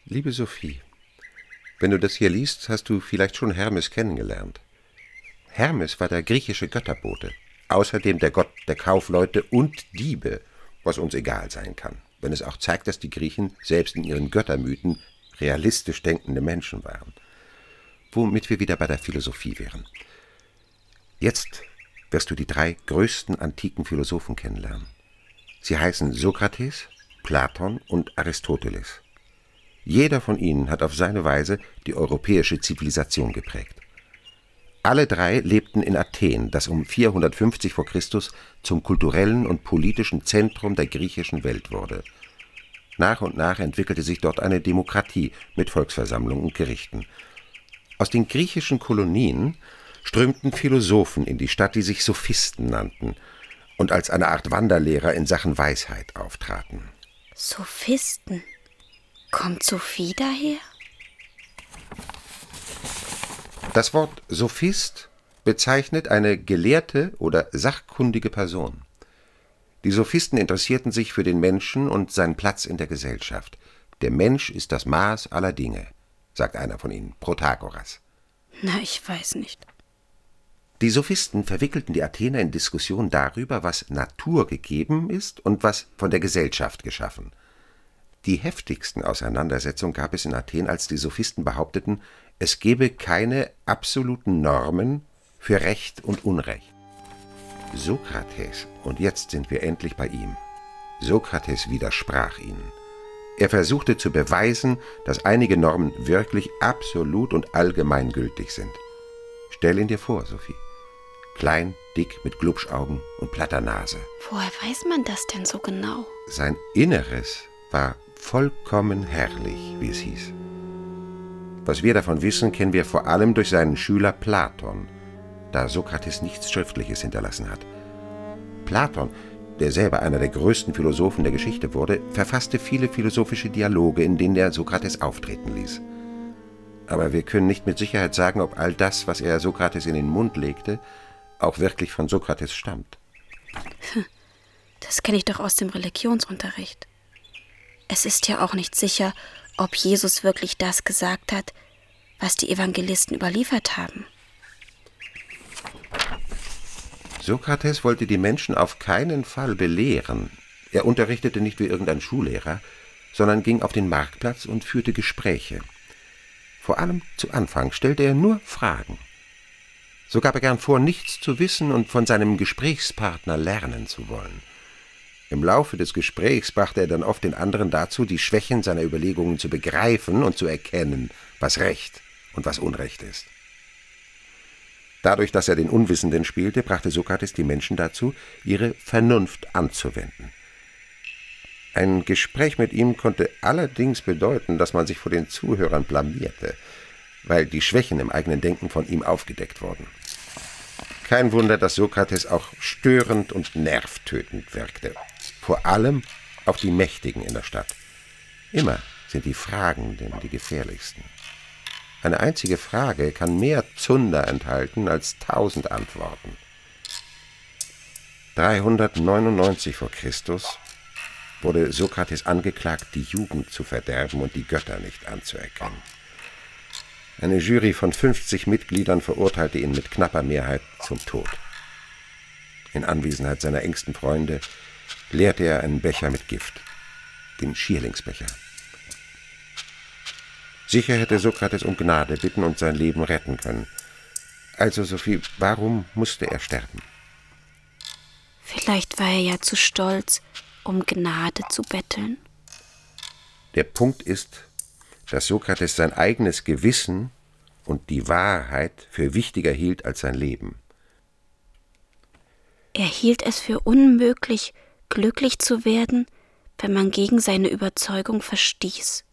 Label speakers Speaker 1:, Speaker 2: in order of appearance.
Speaker 1: Liebe Sophie, wenn du das hier liest, hast du vielleicht schon Hermes kennengelernt. Hermes war der griechische Götterbote, außerdem der Gott der Kaufleute und Diebe, was uns egal sein kann, wenn es auch zeigt, dass die Griechen selbst in ihren Göttermythen realistisch denkende Menschen waren. Womit wir wieder bei der Philosophie wären. Jetzt wirst du die 3 größten antiken Philosophen kennenlernen. Sie heißen Sokrates, Platon und Aristoteles. Jeder von ihnen hat auf seine Weise die europäische Zivilisation geprägt. Alle 3 lebten in Athen, das um 450 vor Christus zum kulturellen und politischen Zentrum der griechischen Welt wurde. Nach und nach entwickelte sich dort eine Demokratie mit Volksversammlungen und Gerichten. Aus den griechischen Kolonien strömten Philosophen in die Stadt, die sich Sophisten nannten und als eine Art Wanderlehrer in Sachen Weisheit auftraten.
Speaker 2: Sophisten? Kommt Sophie daher?
Speaker 1: Das Wort Sophist bezeichnet eine gelehrte oder sachkundige Person. Die Sophisten interessierten sich für den Menschen und seinen Platz in der Gesellschaft. Der Mensch ist das Maß aller Dinge, sagt einer von ihnen, Protagoras.
Speaker 2: Na, ich weiß nicht.
Speaker 1: Die Sophisten verwickelten die Athener in Diskussionen darüber, was Natur gegeben ist und was von der Gesellschaft geschaffen. Die heftigsten Auseinandersetzungen gab es in Athen, als die Sophisten behaupteten, es gebe keine absoluten Normen für Recht und Unrecht. Sokrates, und jetzt sind wir endlich bei ihm. Sokrates widersprach ihnen. Er versuchte zu beweisen, dass einige Normen wirklich absolut und allgemeingültig sind. Stell ihn dir vor, Sophie. Klein, dick, mit Glubschaugen und platter Nase.
Speaker 2: Woher weiß man das denn so genau?
Speaker 1: Sein Inneres war vollkommen herrlich, wie es hieß. Was wir davon wissen, kennen wir vor allem durch seinen Schüler Platon, da Sokrates nichts Schriftliches hinterlassen hat. Platon, der selber einer der größten Philosophen der Geschichte wurde, verfasste viele philosophische Dialoge, in denen er Sokrates auftreten ließ. Aber wir können nicht mit Sicherheit sagen, ob all das, was er Sokrates in den Mund legte, auch wirklich von Sokrates stammt.
Speaker 2: Das kenne ich doch aus dem Religionsunterricht. Es ist ja auch nicht sicher, ob Jesus wirklich das gesagt hat, was die Evangelisten überliefert haben.
Speaker 1: Sokrates wollte die Menschen auf keinen Fall belehren. Er unterrichtete nicht wie irgendein Schullehrer, sondern ging auf den Marktplatz und führte Gespräche. Vor allem zu Anfang stellte er nur Fragen. So gab er gern vor, nichts zu wissen und von seinem Gesprächspartner lernen zu wollen. Im Laufe des Gesprächs brachte er dann oft den anderen dazu, die Schwächen seiner Überlegungen zu begreifen und zu erkennen, was Recht und was Unrecht ist. Dadurch, dass er den Unwissenden spielte, brachte Sokrates die Menschen dazu, ihre Vernunft anzuwenden. Ein Gespräch mit ihm konnte allerdings bedeuten, dass man sich vor den Zuhörern blamierte, weil die Schwächen im eigenen Denken von ihm aufgedeckt wurden. Kein Wunder, dass Sokrates auch störend und nervtötend wirkte. Vor allem auf die Mächtigen in der Stadt. Immer sind die Fragenden die gefährlichsten. Eine einzige Frage kann mehr Zunder enthalten als 1000 Antworten. 399 vor Christus wurde Sokrates angeklagt, die Jugend zu verderben und die Götter nicht anzuerkennen. Eine Jury von 50 Mitgliedern verurteilte ihn mit knapper Mehrheit zum Tod. In Anwesenheit seiner engsten Freunde leerte er einen Becher mit Gift, den Schierlingsbecher. Sicher hätte Sokrates um Gnade bitten und sein Leben retten können. Also, Sophie, warum musste er sterben?
Speaker 2: Vielleicht war er ja zu stolz, um Gnade zu betteln.
Speaker 1: Der Punkt ist, dass Sokrates sein eigenes Gewissen und die Wahrheit für wichtiger hielt als sein Leben.
Speaker 2: Er hielt es für unmöglich, glücklich zu werden, wenn man gegen seine Überzeugung verstieß.